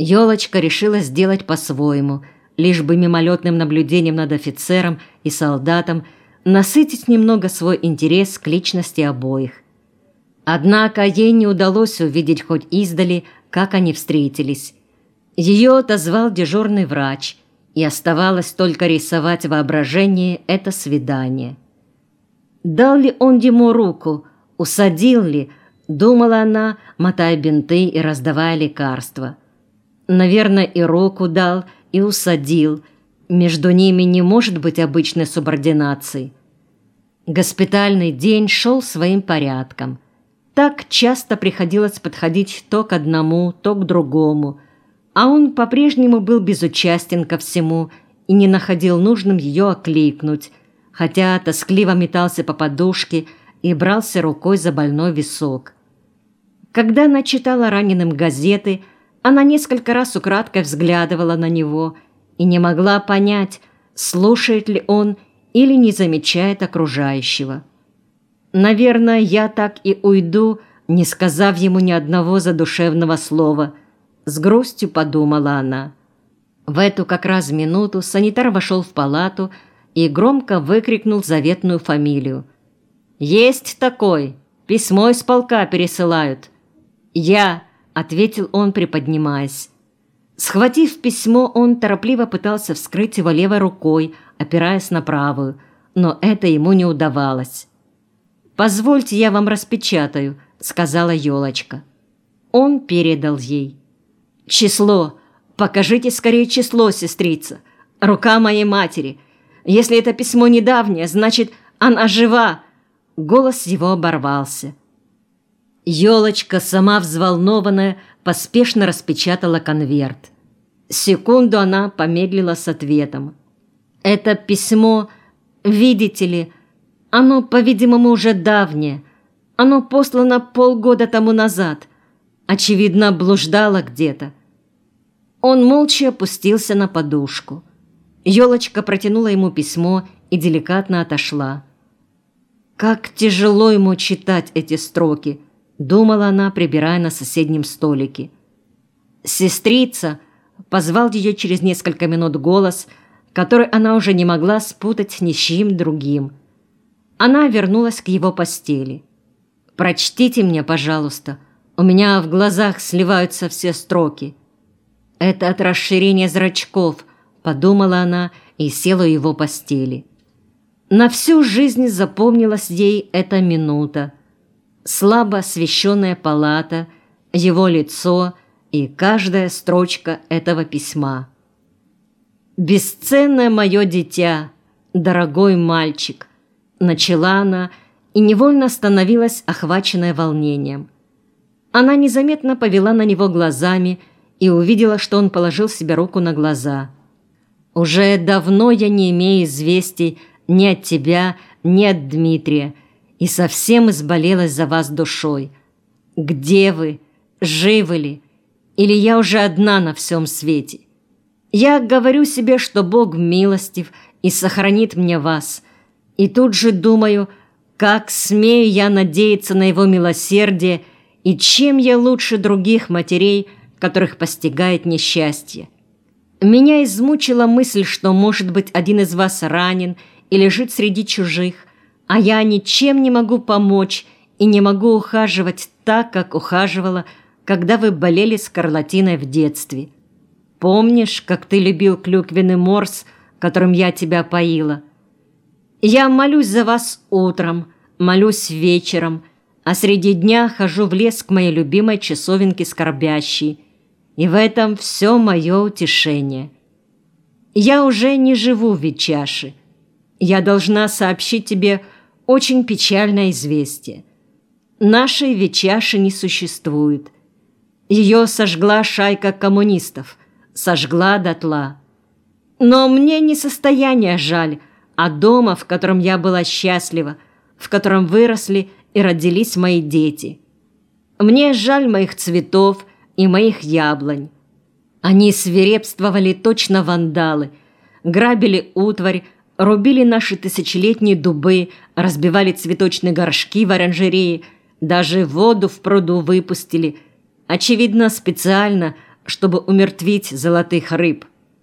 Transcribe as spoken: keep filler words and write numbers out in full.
Ёлочка решила сделать по-своему, лишь бы мимолетным наблюдением над офицером и солдатом насытить немного свой интерес к личности обоих. Однако ей не удалось увидеть хоть издали, как они встретились. Ее отозвал дежурный врач, и оставалось только рисовать в воображении это свидание. Дал ли он ему руку, усадил ли, думала она, мотая бинты и раздавая лекарства. Наверное, и руку дал, и усадил. Между ними не может быть обычной субординации. Госпитальный день шел своим порядком. Так часто приходилось подходить то к одному, то к другому, а он по-прежнему был безучастен ко всему и не находил нужным ее окликнуть, хотя тоскливо метался по подушке и брался рукой за больной висок. Когда она читала раненым газеты, она несколько раз украдкой взглядывала на него и не могла понять, слушает ли он или не замечает окружающего. «Наверное, я так и уйду, не сказав ему ни одного задушевного слова», — с грустью подумала она. В эту как раз минуту санитар вошел в палату и громко выкрикнул заветную фамилию. «Есть такой! Письмо из полка пересылают!» «Я!» — ответил он, приподнимаясь. Схватив письмо, он торопливо пытался вскрыть его левой рукой, опираясь на правую, но это ему не удавалось. «Позвольте, я вам распечатаю», — сказала Ёлочка. Он передал ей. «Число! Покажите скорее число, сестрица! Рука моей матери! Если это письмо недавнее, значит, она жива!» Голос его оборвался. Ёлочка, сама взволнованная, поспешно распечатала конверт. Секунду она помедлила с ответом. «Это письмо, видите ли, оно, по-видимому, уже давнее. Оно послано полгода тому назад. Очевидно, блуждало где-то». Он молча опустился на подушку. Ёлочка протянула ему письмо и деликатно отошла. «Как тяжело ему читать эти строки», — думала она, прибирая на соседнем столике. «Сестрица», — позвал ее через несколько минут голос, который она уже не могла спутать ни с чьим другим. Она вернулась к его постели. «Прочтите мне, пожалуйста. У меня в глазах сливаются все строки». «Это от расширения зрачков», — подумала она и села у его постели. На всю жизнь запомнилась ей эта минута. Слабо освещенная палата, его лицо и каждая строчка этого письма. «Бесценное мое дитя, дорогой мальчик», — начала она и невольно становилась охваченная волнением. Она незаметно повела на него глазами и увидела, что он положил себе руку на глаза. «Уже давно я не имею известий ни от тебя, ни от Дмитрия, и совсем изболелась за вас душой. Где вы? Живы ли? Или я уже одна на всем свете? Я говорю себе, что Бог милостив и сохранит мне вас, и тут же думаю, как смею я надеяться на его милосердие, и чем я лучше других матерей, которых постигает несчастье. Меня измучила мысль, что, может быть, один из вас ранен и лежит среди чужих, а я ничем не могу помочь и не могу ухаживать так, как ухаживала, когда вы болели скарлатиной в детстве. Помнишь, как ты любил клюквенный морс, которым я тебя поила? Я молюсь за вас утром, молюсь вечером, а среди дня хожу в лес к моей любимой часовенке скорбящей, и в этом все мое утешение. Я уже не живу в Вичаше. Я должна сообщить тебе очень печальное известие. Нашей Вичаши не существует. Ее сожгла шайка коммунистов, сожгла дотла. Но мне не состояние жаль, а дома, в котором я была счастлива, в котором выросли и родились мои дети. Мне жаль моих цветов и моих яблонь. Они свирепствовали точно вандалы, грабили утварь, рубили наши тысячелетние дубы, разбивали цветочные горшки в оранжерее, даже воду в пруду выпустили, очевидно, специально, чтобы умертвить золотых рыб.